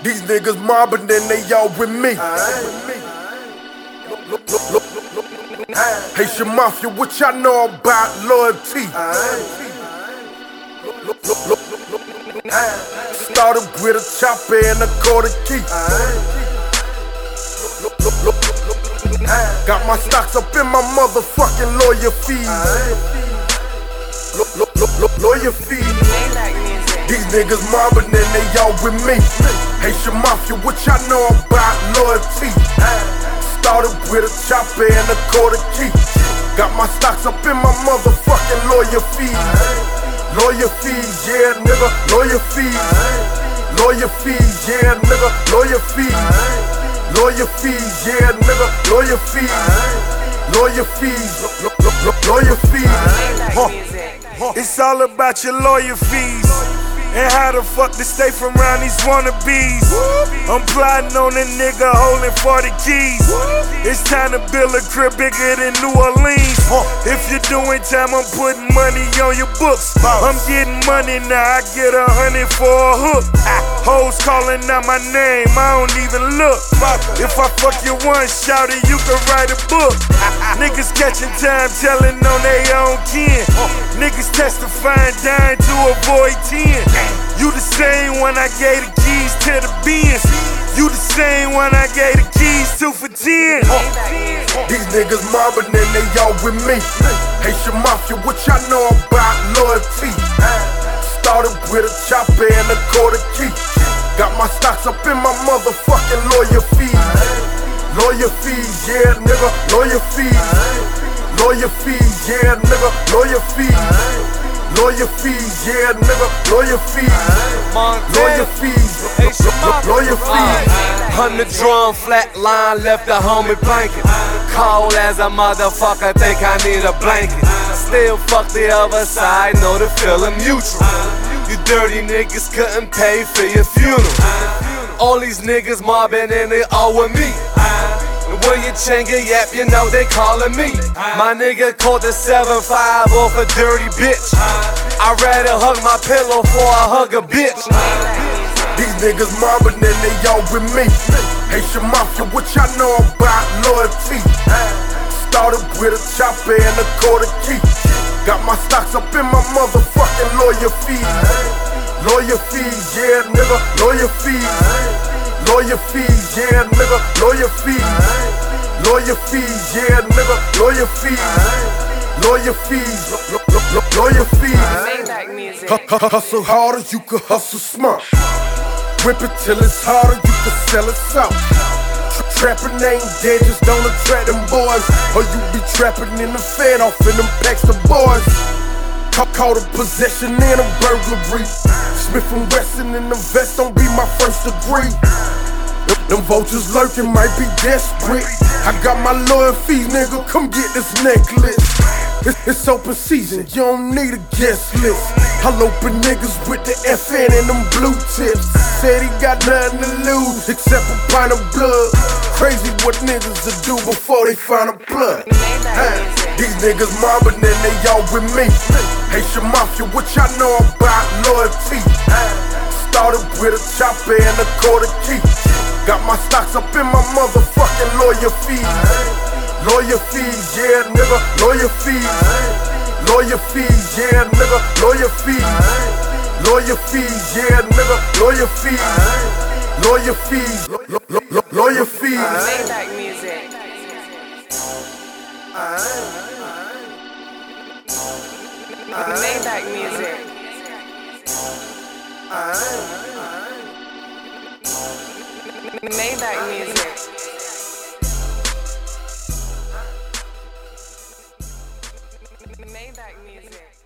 These niggas mobbing, then they all with me. Haitian Mafia, what y'all know about loyalty? Started with a chopper and a quarter key. Got my stocks up in my motherfucking lawyer fees. Lawyer fees. These niggas mobbing and they all with me. Haitian Mafia, what y'all know about loyalty? Started with a chopper and a quarter key. Got my stocks up in my motherfucking lawyer fees. Lawyer fees, yeah nigga, lawyer fees. Lawyer fees, yeah nigga, lawyer fees. Lawyer fees, yeah nigga, lawyer fees. Lawyer fees, lawyer fees. It's all about your lawyer fees and how the fuck to stay from around these wannabes. I'm plotting on a nigga holding 40 keys. It's time to build a crib bigger than New Orleans. If you're doing time, I'm putting money on your books. I'm getting money now, I get 100 for a hook. Hoes calling out my name, I don't even look. If I fuck you once, shout it, you can write a book. Niggas catching time, telling on they own kin. Niggas testifying, dying to avoid 10. You the same one I gave the keys to the Benz. You the same one I gave the keys to for 10. These niggas mobbing and they all with me. Haitian Mafia, what y'all know about loyalty? Started with a chopper and a quarter key. Got my stocks up in my motherfucking lawyer fees. Lawyer fees, yeah nigga, lawyer fees. Lawyer fees, yeah nigga, lawyer fees. Lawyer fees, yeah nigga, lawyer fees. Lawyer fees, lawyer fees. 100 drum, flat line, left a homie blanket. Cold as a motherfucker, think I need a blanket. Still fuck the other side, know the feeling mutual. You dirty niggas couldn't pay for your funeral. All these niggas mobbing and they all with me. When you chinga yap, you know they calling me. My nigga caught the 7-5 off a dirty bitch. I'd rather hug my pillow before I hug a bitch. These niggas mobbing and they all with me. Haitian Mafia, what y'all know about loyalty? Started with a chopper and a quarter key. Got my stocks up in my motherfucking lawyer fees. Lawyer fees, yeah nigga, lawyer fees. Lawyer fees, yeah nigga, lawyer fees. Lawyer fees, yeah nigga, lawyer fees. Lawyer fees, lawyer fees. Hustle harder, you can hustle smart. Whip it till it's harder, you can sell it out. Trapping ain't dead, just don't attract them boys. Or you be trapping in the Fed off in them packs of boys. Caught a possession in a burglary. Smith & Wesson in the vest, don't be my first degree. Them vultures lurking, might be desperate. I got my lawyer fees, nigga, come get this necklace. It's open season, you don't need a guest list. I'll open niggas with the FN and them blue tips. Said he got nothing to lose except a pint of blood. Crazy what niggas will do before they find a blood. These niggas mobbing and they all with me. Haitian Mafia, what y'all know about loyalty? Started with a chopper and a quarter key. Got my stocks up in my motherfucking lawyer fees. Lawyer fees, yeah nigga, lawyer fees. Lawyer fees, yeah nigga, lawyer fees. Lawyer fees, yeah nigga, lawyer fees. Lawyer fees, lawyer fees. Maybach music. Maybach music. Maybach music. Maybach music.